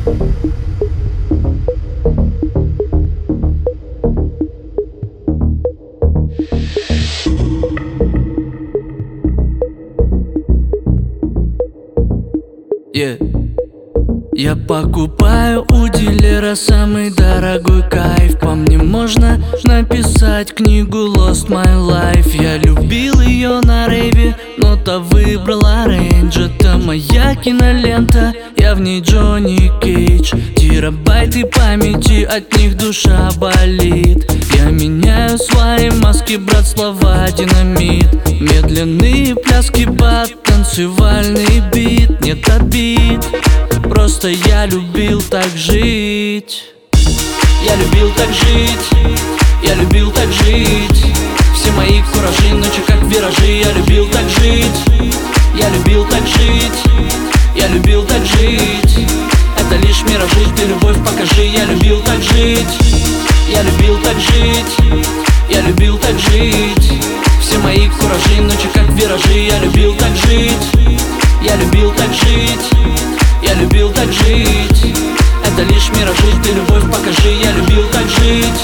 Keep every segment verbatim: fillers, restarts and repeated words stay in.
Yeah. Я покупаю у дилера самый дорогой кайф. По мне можно написать книгу Lost My Life. Я любил ее на рейве, но та выбрала рейндж. Это моя кинолента, я в ней Джонни Кейдж. Терабайты памяти, от них душа болит. Я меняю свои маски, брат, слова динамит. Медленные пляски, бат, танцевальный бит. Нет обид, просто я любил так жить. Я любил так жить, я любил так жить. Все мои куражи, ночи как виражи. Я любил так жить, я любил так жить, я любил так жить. Это лишь миражи, ты любовь покажи. Я любил так жить, я любил так жить, я любил так жить. Все мои куражи, ночи как виражи. Я любил так жить, я любил так жить, я любил так жить. Это лишь миражи, ты любовь покажи. Я любил так жить.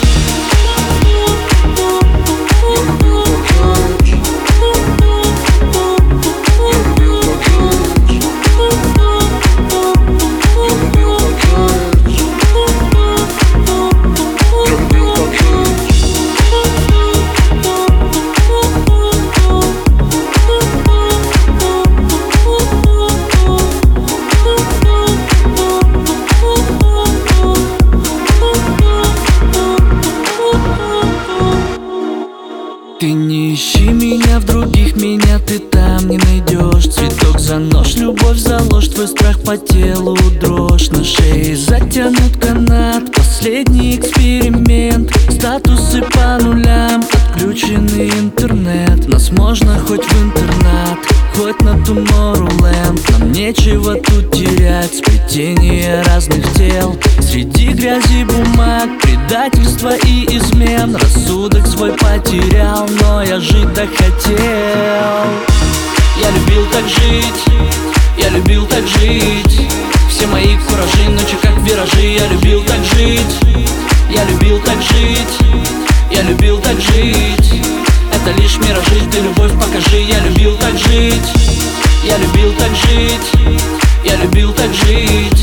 Ты не ищи меня в других, меня ты там не найдешь. Цветок за нож, любовь за ложь, твой страх по телу дрожь. На шее затянут канат, последний эксперимент. Статусы по нулям, отключенный интернет. Нас можно хоть в интернат, хоть на Tomorrowland. Нам нечего тут терять, сплетение разных тел. Среди грязи бумаг, предательства и измен. Рассудок свой потерял, но я жить так хотел. Я любил так жить, я любил так жить. Все мои куражи, ночи как виражи. Я любил так жить, я любил так жить, я любил так жить. Это лишь миражи, ты любовь покажи. Я любил так жить, я любил так жить, я любил так жить.